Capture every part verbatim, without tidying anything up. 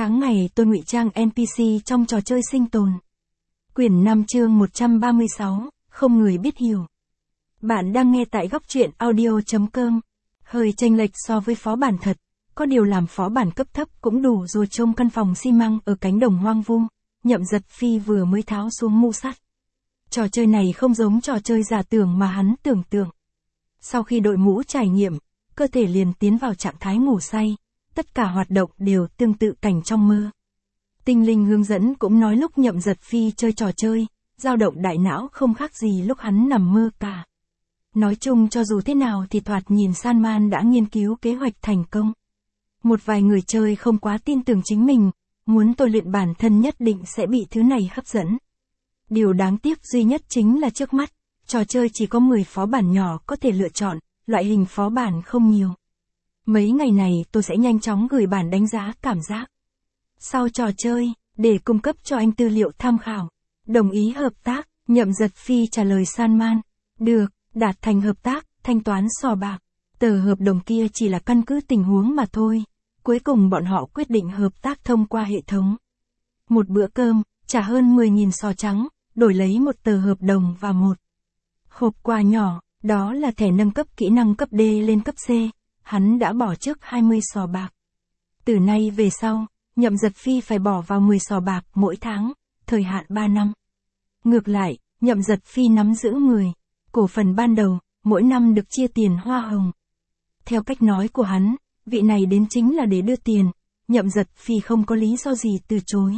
Tháng ngày tôi ngụy trang en pê xê trong trò chơi sinh tồn. Quyển năm chương một trăm ba mươi sáu, không người biết hiểu. Bạn đang nghe tại góc truyện audio chấm com. Hơi chênh lệch so với phó bản thật, có điều làm phó bản cấp thấp cũng đủ rồi. Trong căn phòng xi măng ở cánh đồng hoang vu, Nhậm Giật Phi vừa mới tháo xuống mũ sắt. Trò chơi này không giống trò chơi giả tưởng mà hắn tưởng tượng. Sau khi đội mũ trải nghiệm, cơ thể liền tiến vào trạng thái ngủ say. Tất cả hoạt động đều tương tự cảnh trong mơ. Tinh linh hướng dẫn cũng nói lúc Nhậm Giật Phi chơi trò chơi, dao động đại não không khác gì lúc hắn nằm mơ cả. Nói chung cho dù thế nào thì thoạt nhìn Salman đã nghiên cứu kế hoạch thành công. Một vài người chơi không quá tin tưởng chính mình, muốn tôi luyện bản thân nhất định sẽ bị thứ này hấp dẫn. Điều đáng tiếc duy nhất chính là trước mắt, trò chơi chỉ có mười phó bản nhỏ có thể lựa chọn, loại hình phó bản không nhiều. Mấy ngày này tôi sẽ nhanh chóng gửi bản đánh giá cảm giác sau trò chơi, để cung cấp cho anh tư liệu tham khảo. Đồng ý hợp tác, Nhậm Giật Phi trả lời Salman. Được, đạt thành hợp tác, thanh toán sò bạc. Tờ hợp đồng kia chỉ là căn cứ tình huống mà thôi. Cuối cùng bọn họ quyết định hợp tác thông qua hệ thống. Một bữa cơm, trả hơn mười nghìn sò trắng, đổi lấy một tờ hợp đồng và một hộp quà nhỏ, đó là thẻ nâng cấp kỹ năng cấp D lên cấp C. Hắn đã bỏ trước hai mươi sò bạc. Từ nay về sau, Nhậm Giật Phi phải bỏ vào mười sò bạc mỗi tháng, thời hạn ba năm. Ngược lại, Nhậm Giật Phi nắm giữ mười cổ phần ban đầu, mỗi năm được chia tiền hoa hồng. Theo cách nói của hắn, vị này đến chính là để đưa tiền, Nhậm Giật Phi không có lý do gì từ chối.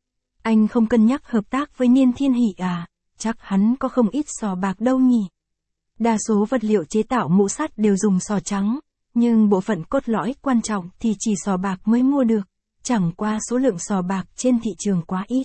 Anh không cân nhắc hợp tác với Niên Thiên Hỷ à, chắc hắn có không ít sò bạc đâu nhỉ. Đa số vật liệu chế tạo mũ sắt đều dùng sò trắng. Nhưng bộ phận cốt lõi quan trọng thì chỉ sò bạc mới mua được, chẳng qua số lượng sò bạc trên thị trường quá ít.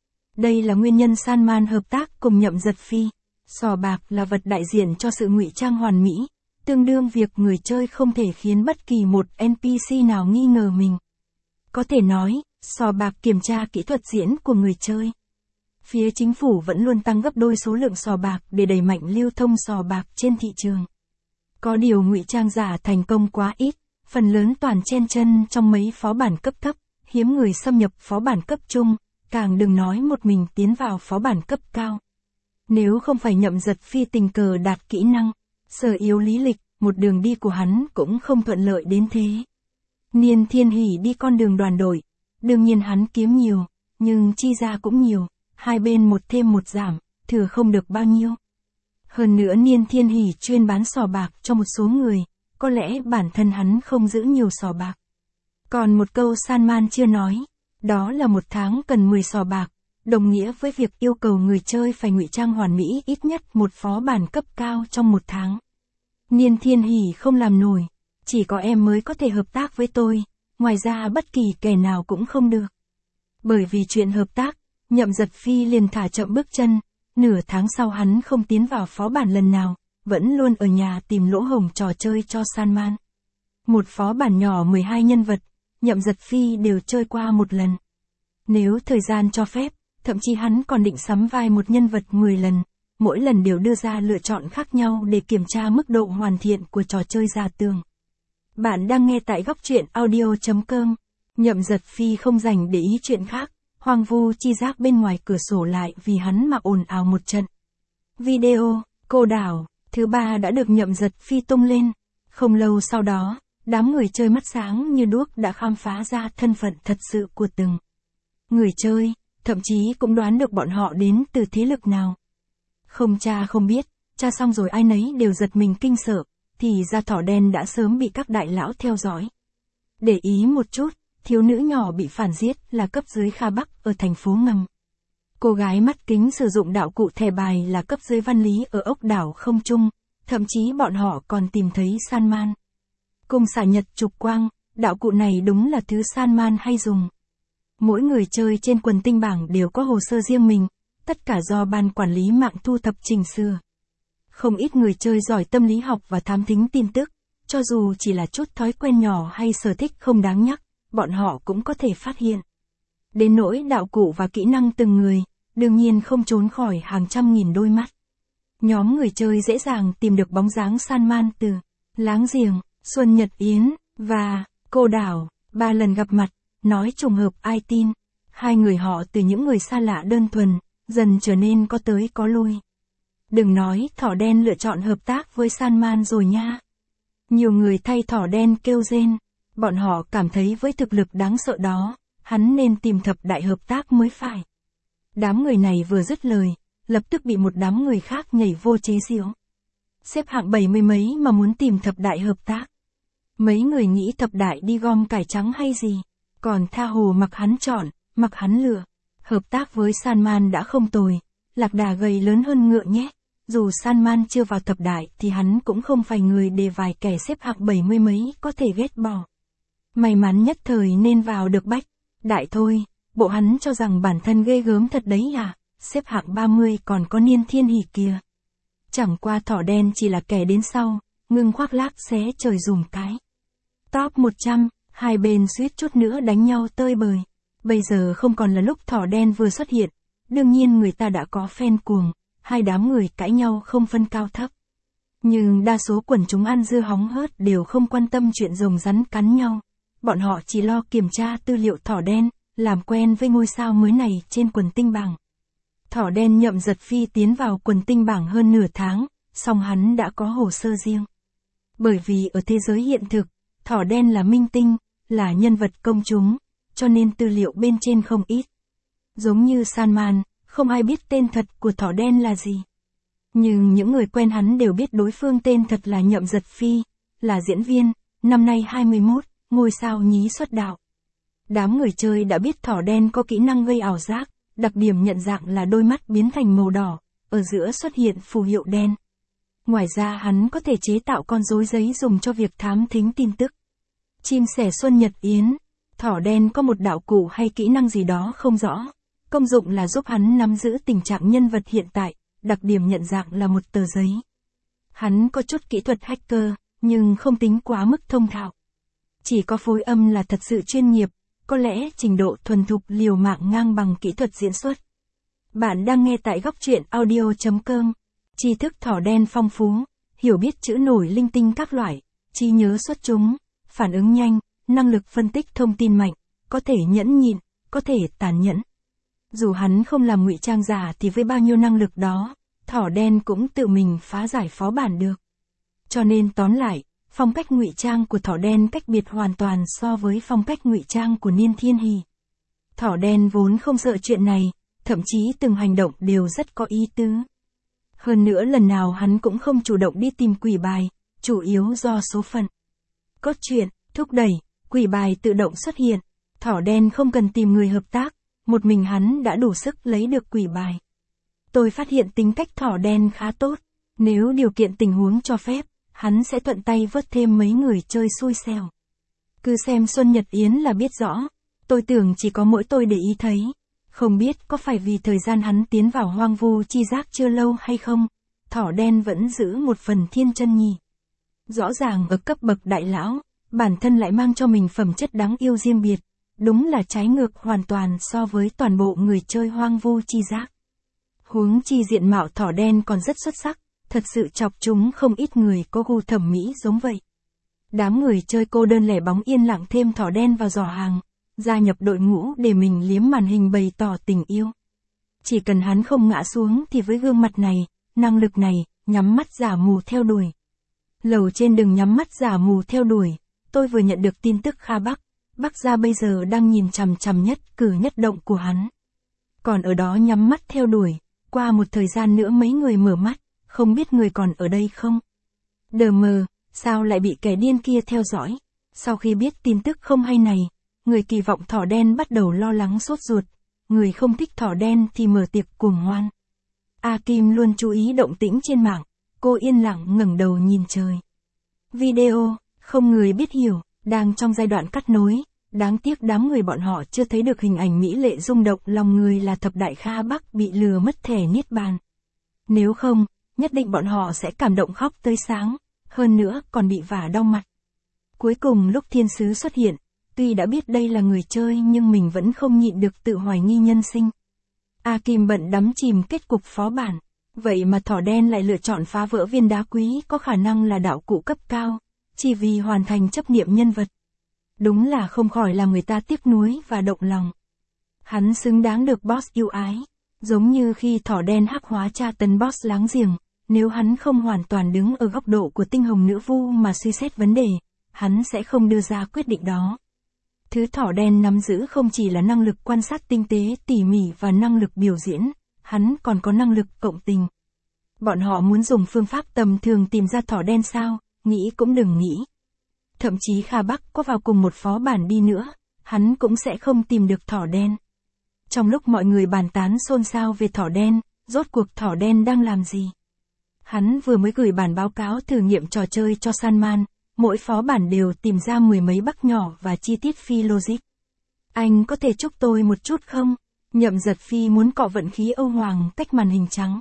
Đây là nguyên nhân Salman hợp tác cùng Nhậm Giật Phi. Sò bạc là vật đại diện cho sự ngụy trang hoàn mỹ, tương đương việc người chơi không thể khiến bất kỳ một en pê xê nào nghi ngờ mình. Có thể nói, sò bạc kiểm tra kỹ thuật diễn của người chơi. Phía chính phủ vẫn luôn tăng gấp đôi số lượng sò bạc để đẩy mạnh lưu thông sò bạc trên thị trường. Có điều ngụy trang giả thành công quá ít, phần lớn toàn chen chân trong mấy phó bản cấp thấp, hiếm người xâm nhập phó bản cấp trung, càng đừng nói một mình tiến vào phó bản cấp cao. Nếu không phải Nhậm Giật Phi tình cờ đạt kỹ năng, sở yếu lý lịch, một đường đi của hắn cũng không thuận lợi đến thế. Niên Thiên Hỷ đi con đường đoàn đội, đương nhiên hắn kiếm nhiều, nhưng chi ra cũng nhiều, hai bên một thêm một giảm, thừa không được bao nhiêu. Hơn nữa Niên Thiên Hỷ chuyên bán sò bạc cho một số người, có lẽ bản thân hắn không giữ nhiều sò bạc. Còn một câu Salman chưa nói, đó là một tháng cần mười sò bạc, đồng nghĩa với việc yêu cầu người chơi phải ngụy trang hoàn mỹ ít nhất một phó bản cấp cao trong một tháng. Niên Thiên Hỷ không làm nổi, chỉ có em mới có thể hợp tác với tôi, ngoài ra bất kỳ kẻ nào cũng không được. Bởi vì chuyện hợp tác, Nhậm Giật Phi liền thả chậm bước chân. Nửa tháng sau hắn không tiến vào phó bản lần nào, vẫn luôn ở nhà tìm lỗ hổng trò chơi cho Salman. Một phó bản nhỏ mười hai nhân vật, Nhậm Giật Phi đều chơi qua một lần. Nếu thời gian cho phép, thậm chí hắn còn định sắm vai một nhân vật mười lần, mỗi lần đều đưa ra lựa chọn khác nhau để kiểm tra mức độ hoàn thiện của trò chơi giả tưởng. Bạn đang nghe tại góc truyện audio chấm com. Nhậm Giật Phi không dành để ý chuyện khác. Hoang vu chi giác bên ngoài cửa sổ lại vì hắn mà ồn ào một trận. Video, cô đảo, thứ ba đã được Nhậm Giật Phi tung lên. Không lâu sau đó, đám người chơi mắt sáng như đuốc đã khám phá ra thân phận thật sự của từng người chơi, thậm chí cũng đoán được bọn họ đến từ thế lực nào. Không tra không biết, tra xong rồi ai nấy đều giật mình kinh sợ, thì ra thỏ đen đã sớm bị các đại lão theo dõi. Để ý một chút. Thiếu nữ nhỏ bị phản giết là cấp dưới Kha Bắc ở thành phố ngầm. Cô gái mắt kính sử dụng đạo cụ thẻ bài là cấp dưới Văn Lý ở ốc đảo Không Trung, thậm chí bọn họ còn tìm thấy Salman. Cùng xả nhật trục quang, đạo cụ này đúng là thứ Salman hay dùng. Mỗi người chơi trên quần tinh bảng đều có hồ sơ riêng mình, tất cả do ban quản lý mạng thu thập chỉnh sửa. Không ít người chơi giỏi tâm lý học và thám thính tin tức, cho dù chỉ là chút thói quen nhỏ hay sở thích không đáng nhắc, bọn họ cũng có thể phát hiện. Đến nỗi đạo cụ và kỹ năng từng người, đương nhiên không trốn khỏi hàng trăm nghìn đôi mắt. Nhóm người chơi dễ dàng tìm được bóng dáng Salman từ Láng Giềng, Xuân Nhật Yến và Cô Đảo. Ba lần gặp mặt, nói trùng hợp ai tin. Hai người họ từ những người xa lạ đơn thuần, dần trở nên có tới có lui. Đừng nói thỏ đen lựa chọn hợp tác với Salman rồi nha. Nhiều người thay thỏ đen kêu rên. Bọn họ cảm thấy với thực lực đáng sợ đó, hắn nên tìm thập đại hợp tác mới phải. Đám người này vừa dứt lời, lập tức bị một đám người khác nhảy vô chế giễu. Xếp hạng bảy mươi mấy mà muốn tìm thập đại hợp tác. Mấy người nghĩ thập đại đi gom cải trắng hay gì, còn tha hồ mặc hắn chọn, mặc hắn lựa. Hợp tác với Salman đã không tồi, lạc đà gầy lớn hơn ngựa nhé. Dù Salman chưa vào thập đại thì hắn cũng không phải người để vài kẻ xếp hạng bảy mươi mấy có thể ghét bỏ. May mắn nhất thời nên vào được bách đại thôi, bộ hắn cho rằng bản thân ghê gớm thật đấy à, xếp hạng ba mươi còn có Niên Thiên Hỷ kìa. Chẳng qua thỏ đen chỉ là kẻ đến sau, ngưng khoác lác xé trời dùm cái. Top một trăm, hai bên suýt chút nữa đánh nhau tơi bời. Bây giờ không còn là lúc thỏ đen vừa xuất hiện, đương nhiên người ta đã có fan cuồng, hai đám người cãi nhau không phân cao thấp. Nhưng đa số quần chúng ăn dưa hóng hớt đều không quan tâm chuyện rồng rắn cắn nhau. Bọn họ chỉ lo kiểm tra tư liệu thỏ đen, làm quen với ngôi sao mới này trên quần tinh bảng. Thỏ đen Nhậm Giật Phi tiến vào quần tinh bảng hơn nửa tháng, song hắn đã có hồ sơ riêng. Bởi vì ở thế giới hiện thực, thỏ đen là minh tinh, là nhân vật công chúng, cho nên tư liệu bên trên không ít. Giống như Salman, không ai biết tên thật của thỏ đen là gì. Nhưng những người quen hắn đều biết đối phương tên thật là Nhậm Giật Phi, là diễn viên, năm nay hai mươi mốt, ngôi sao nhí xuất đạo. Đám người chơi đã biết thỏ đen có kỹ năng gây ảo giác, đặc điểm nhận dạng là đôi mắt biến thành màu đỏ, ở giữa xuất hiện phù hiệu đen. Ngoài ra hắn có thể chế tạo con rối giấy dùng cho việc thám thính tin tức. Chim sẻ Xuân Nhật Yến, thỏ đen có một đạo cụ hay kỹ năng gì đó không rõ. Công dụng là giúp hắn nắm giữ tình trạng nhân vật hiện tại, đặc điểm nhận dạng là một tờ giấy. Hắn có chút kỹ thuật hacker, nhưng không tính quá mức thông thạo. Chỉ có phối âm là thật sự chuyên nghiệp, có lẽ trình độ thuần thục liều mạng ngang bằng kỹ thuật diễn xuất. Bạn đang nghe tại góc truyện audio chấm com. Tri thức thỏ đen phong phú, hiểu biết chữ nổi linh tinh các loại, trí nhớ xuất chúng, phản ứng nhanh, năng lực phân tích thông tin mạnh, có thể nhẫn nhịn, có thể tàn nhẫn. Dù hắn không làm ngụy trang giả thì với bao nhiêu năng lực đó, thỏ đen cũng tự mình phá giải phó bản được. Cho nên tóm lại, phong cách ngụy trang của thỏ đen cách biệt hoàn toàn so với phong cách ngụy trang của Niên Thiên Hỷ. Thỏ đen vốn không sợ chuyện này, thậm chí từng hành động đều rất có ý tứ. Hơn nữa lần nào hắn cũng không chủ động đi tìm quỷ bài, chủ yếu do số phận. Cốt truyện, thúc đẩy, quỷ bài tự động xuất hiện, thỏ đen không cần tìm người hợp tác, một mình hắn đã đủ sức lấy được quỷ bài. Tôi phát hiện tính cách thỏ đen khá tốt, nếu điều kiện tình huống cho phép, hắn sẽ thuận tay vớt thêm mấy người chơi xui xẻo. Cứ xem Xuân Nhật Yến là biết rõ, tôi tưởng chỉ có mỗi tôi để ý thấy. Không biết có phải vì thời gian hắn tiến vào hoang vu chi giác chưa lâu hay không, thỏ đen vẫn giữ một phần thiên chân nhỉ. Rõ ràng ở cấp bậc đại lão, bản thân lại mang cho mình phẩm chất đáng yêu riêng biệt, đúng là trái ngược hoàn toàn so với toàn bộ người chơi hoang vu chi giác. Huống chi diện mạo thỏ đen còn rất xuất sắc, thật sự chọc chúng không ít người có gu thẩm mỹ giống vậy. Đám người chơi cô đơn lẻ bóng yên lặng thêm thỏ đen vào giỏ hàng, gia nhập đội ngũ để mình liếm màn hình bày tỏ tình yêu. Chỉ cần hắn không ngã xuống thì với gương mặt này, năng lực này, nhắm mắt giả mù theo đuổi. Lầu trên đừng nhắm mắt giả mù theo đuổi, tôi vừa nhận được tin tức Kha Bắc, Bắc gia bây giờ đang nhìn chằm chằm nhất cử nhất động của hắn. Còn ở đó nhắm mắt theo đuổi, qua một thời gian nữa mấy người mở mắt, không biết người còn ở đây không? Đờ mờ, sao lại bị kẻ điên kia theo dõi? Sau khi biết tin tức không hay này, người kỳ vọng thỏ đen bắt đầu lo lắng sốt ruột, người không thích thỏ đen thì mở tiệc cuồng hoan. A Kim luôn chú ý động tĩnh trên mạng, cô yên lặng ngẩng đầu nhìn trời. Video, không người biết hiểu, đang trong giai đoạn cắt nối, đáng tiếc đám người bọn họ chưa thấy được hình ảnh mỹ lệ rung động lòng người là thập đại Kha Bắc bị lừa mất thẻ niết bàn. Nếu không, nhất định bọn họ sẽ cảm động khóc tới sáng, hơn nữa còn bị vả đau mặt. Cuối cùng lúc thiên sứ xuất hiện, tuy đã biết đây là người chơi nhưng mình vẫn không nhịn được tự hoài nghi nhân sinh. A Kim bận đắm chìm kết cục phó bản, vậy mà thỏ đen lại lựa chọn phá vỡ viên đá quý có khả năng là đạo cụ cấp cao, chỉ vì hoàn thành chấp niệm nhân vật. Đúng là không khỏi làm người ta tiếc nuối và động lòng. Hắn xứng đáng được boss yêu ái. Giống như khi thỏ đen hắc hóa tra tấn boss láng giềng, nếu hắn không hoàn toàn đứng ở góc độ của tinh hồng nữ vu mà suy xét vấn đề, hắn sẽ không đưa ra quyết định đó. Thứ thỏ đen nắm giữ không chỉ là năng lực quan sát tinh tế tỉ mỉ và năng lực biểu diễn, hắn còn có năng lực cộng tình. Bọn họ muốn dùng phương pháp tầm thường tìm ra thỏ đen sao, nghĩ cũng đừng nghĩ. Thậm chí Kha Bắc có vào cùng một phó bản đi nữa, hắn cũng sẽ không tìm được thỏ đen. Trong lúc mọi người bàn tán xôn xao về thỏ đen, rốt cuộc thỏ đen đang làm gì? Hắn vừa mới gửi bản báo cáo thử nghiệm trò chơi cho Salman, mỗi phó bản đều tìm ra mười mấy bug nhỏ và chi tiết phi logic. Anh có thể chúc tôi một chút không? Nhậm Giật Phi muốn cọ vận khí Âu Hoàng cách màn hình trắng.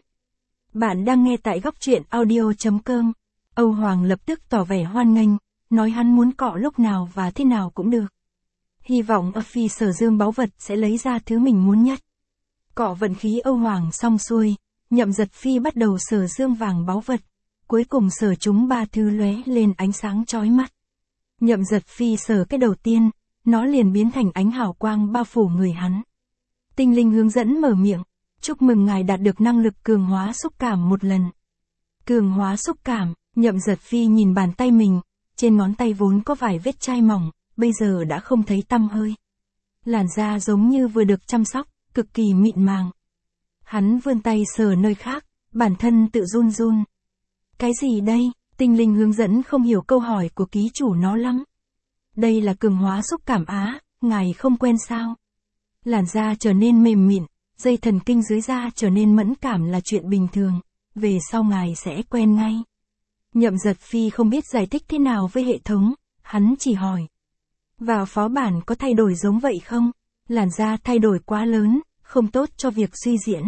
Bạn đang nghe tại góc truyện audio chấm com. Âu Hoàng lập tức tỏ vẻ hoan nghênh, nói hắn muốn cọ lúc nào và thế nào cũng được. Hy vọng ở Phi Sở Dương báu vật sẽ lấy ra thứ mình muốn nhất. Cọ vận khí Âu Hoàng xong xuôi, Nhậm Giật Phi bắt đầu sở dương vàng báu vật. Cuối cùng sở chúng ba thứ lóe lên ánh sáng chói mắt. Nhậm Giật Phi sở cái đầu tiên, nó liền biến thành ánh hào quang bao phủ người hắn. Tinh linh hướng dẫn mở miệng, chúc mừng ngài đạt được năng lực cường hóa xúc cảm một lần. Cường hóa xúc cảm, Nhậm Giật Phi nhìn bàn tay mình, trên ngón tay vốn có vài vết chai mỏng, bây giờ đã không thấy tăm hơi. Làn da giống như vừa được chăm sóc, cực kỳ mịn màng. Hắn vươn tay sờ nơi khác, bản thân tự run run. Cái gì đây? Tinh linh hướng dẫn không hiểu câu hỏi của ký chủ nó lắm. Đây là cường hóa xúc cảm á, ngài không quen sao? Làn da trở nên mềm mịn, dây thần kinh dưới da trở nên mẫn cảm là chuyện bình thường, về sau ngài sẽ quen ngay. Nhậm Giật Phi không biết giải thích thế nào với hệ thống, hắn chỉ hỏi. Vào phó bản có thay đổi giống vậy không? Làn da thay đổi quá lớn, không tốt cho việc suy diễn.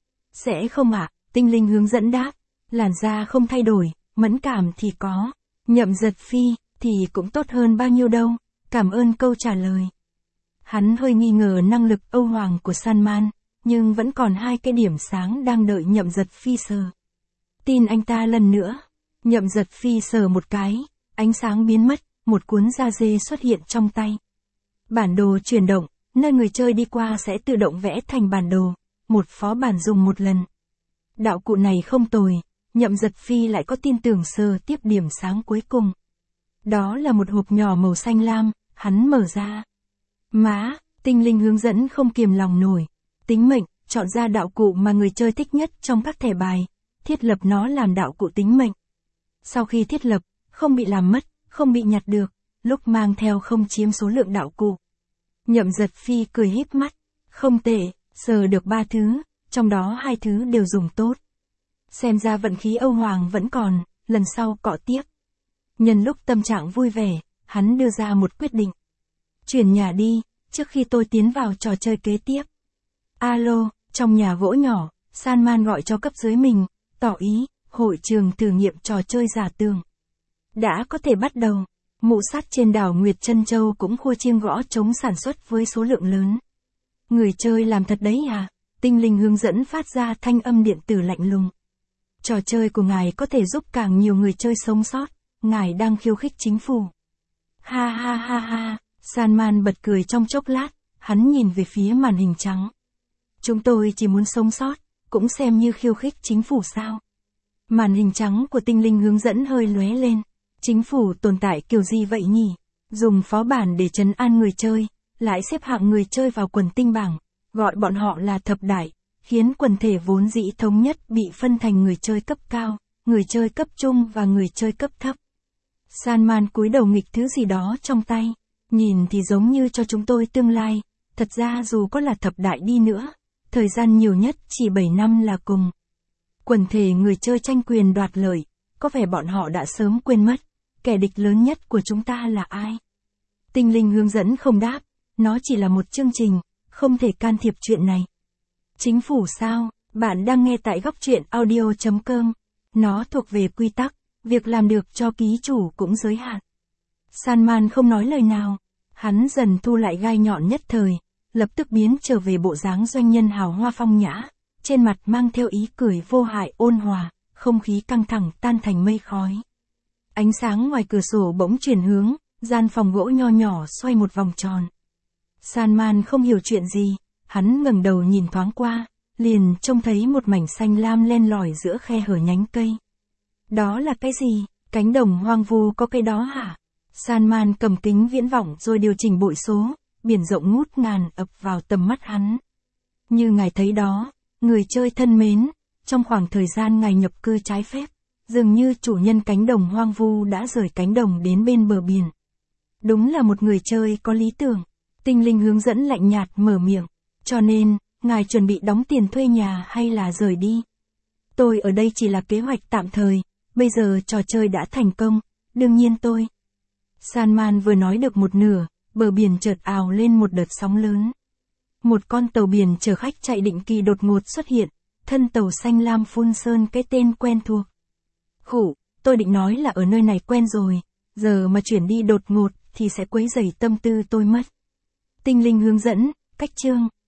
Sẽ không ạ, tinh linh hướng dẫn đáp. Làn da không thay đổi, mẫn cảm thì có. Nhậm Giật Phi, thì cũng tốt hơn bao nhiêu đâu. Cảm ơn câu trả lời. Hắn hơi nghi ngờ năng lực Âu Hoàng của Salman, nhưng vẫn còn hai cái điểm sáng đang đợi Nhậm Giật Phi sờ. Tin anh ta lần nữa. Nhậm Giật Phi sờ một cái, ánh sáng biến mất, một cuốn da dê xuất hiện trong tay. Bản đồ chuyển động, nơi người chơi đi qua sẽ tự động vẽ thành bản đồ, một phó bản dùng một lần. Đạo cụ này không tồi, Nhậm Giật Phi lại có tin tưởng sờ tiếp điểm sáng cuối cùng. Đó là một hộp nhỏ màu xanh lam, hắn mở ra. Má, tinh linh hướng dẫn không kiềm lòng nổi. Tính mệnh, chọn ra đạo cụ mà người chơi thích nhất trong các thẻ bài, thiết lập nó làm đạo cụ tính mệnh. Sau khi thiết lập, không bị làm mất, không bị nhặt được, lúc mang theo không chiếm số lượng đạo cụ. Nhậm Giật Phi cười híp mắt, không tệ, sờ được ba thứ, trong đó hai thứ đều dùng tốt. Xem ra vận khí Âu Hoàng vẫn còn, lần sau cọ tiếp. Nhân lúc tâm trạng vui vẻ, hắn đưa ra một quyết định. Chuyển nhà đi, trước khi tôi tiến vào trò chơi kế tiếp. Alo, trong nhà gỗ nhỏ, Salman gọi cho cấp dưới mình, tỏ ý, hội trường thử nghiệm trò chơi giả tường. Đã có thể bắt đầu, mụ sắt trên đảo Nguyệt Trân Châu cũng khua chiêng gõ trống sản xuất với số lượng lớn. Người chơi làm thật đấy à? Tinh linh hướng dẫn phát ra thanh âm điện tử lạnh lùng. Trò chơi của ngài có thể giúp càng nhiều người chơi sống sót, ngài đang khiêu khích chính phủ. Ha ha ha ha, Salman bật cười trong chốc lát, hắn nhìn về phía màn hình trắng. Chúng tôi chỉ muốn sống sót, cũng xem như khiêu khích chính phủ sao. Màn hình trắng của tinh linh hướng dẫn hơi lóe lên. Chính phủ tồn tại kiểu gì vậy nhỉ? Dùng phó bản để trấn an người chơi, lại xếp hạng người chơi vào quần tinh bảng, gọi bọn họ là thập đại, khiến quần thể vốn dĩ thống nhất bị phân thành người chơi cấp cao, người chơi cấp trung và người chơi cấp thấp. Salman cúi đầu nghịch thứ gì đó trong tay, nhìn thì giống như cho chúng tôi tương lai, thật ra dù có là thập đại đi nữa, thời gian nhiều nhất chỉ bảy năm là cùng. Quần thể người chơi tranh quyền đoạt lợi, có vẻ bọn họ đã sớm quên mất, kẻ địch lớn nhất của chúng ta là ai? Tinh linh hướng dẫn không đáp, nó chỉ là một chương trình, không thể can thiệp chuyện này. Chính phủ sao? Bạn đang nghe tại góc truyện audio chấm com. Nó thuộc về quy tắc, việc làm được cho ký chủ cũng giới hạn. Salman không nói lời nào, hắn dần thu lại gai nhọn nhất thời, lập tức biến trở về bộ dáng doanh nhân hào hoa phong nhã, trên mặt mang theo ý cười vô hại ôn hòa, không khí căng thẳng tan thành mây khói. Ánh sáng ngoài cửa sổ bỗng chuyển hướng, gian phòng gỗ nho nhỏ xoay một vòng tròn. Salman không hiểu chuyện gì, hắn ngẩng đầu nhìn thoáng qua, liền trông thấy một mảnh xanh lam len lỏi giữa khe hở nhánh cây. Đó là cái gì? Cánh đồng hoang vu có cái đó hả? Salman cầm kính viễn vọng rồi điều chỉnh bội số, biển rộng ngút ngàn ập vào tầm mắt hắn. Như ngài thấy đó, người chơi thân mến, trong khoảng thời gian ngài nhập cư trái phép, dường như chủ nhân cánh đồng hoang vu đã rời cánh đồng đến bên bờ biển. Đúng là một người chơi có lý tưởng. Tinh linh hướng dẫn lạnh nhạt mở miệng. Cho nên, ngài chuẩn bị đóng tiền thuê nhà hay là rời đi? Tôi ở đây chỉ là kế hoạch tạm thời, bây giờ trò chơi đã thành công, đương nhiên tôi. Salman vừa nói được một nửa, bờ biển chợt ào lên một đợt sóng lớn. Một con tàu biển chở khách chạy định kỳ đột ngột xuất hiện, thân tàu xanh lam phun sơn cái tên quen thuộc. Khủ, tôi định nói là ở nơi này quen rồi, giờ mà chuyển đi đột ngột thì sẽ quấy rầy tâm tư tôi mất. Tinh linh hướng dẫn, cách chương.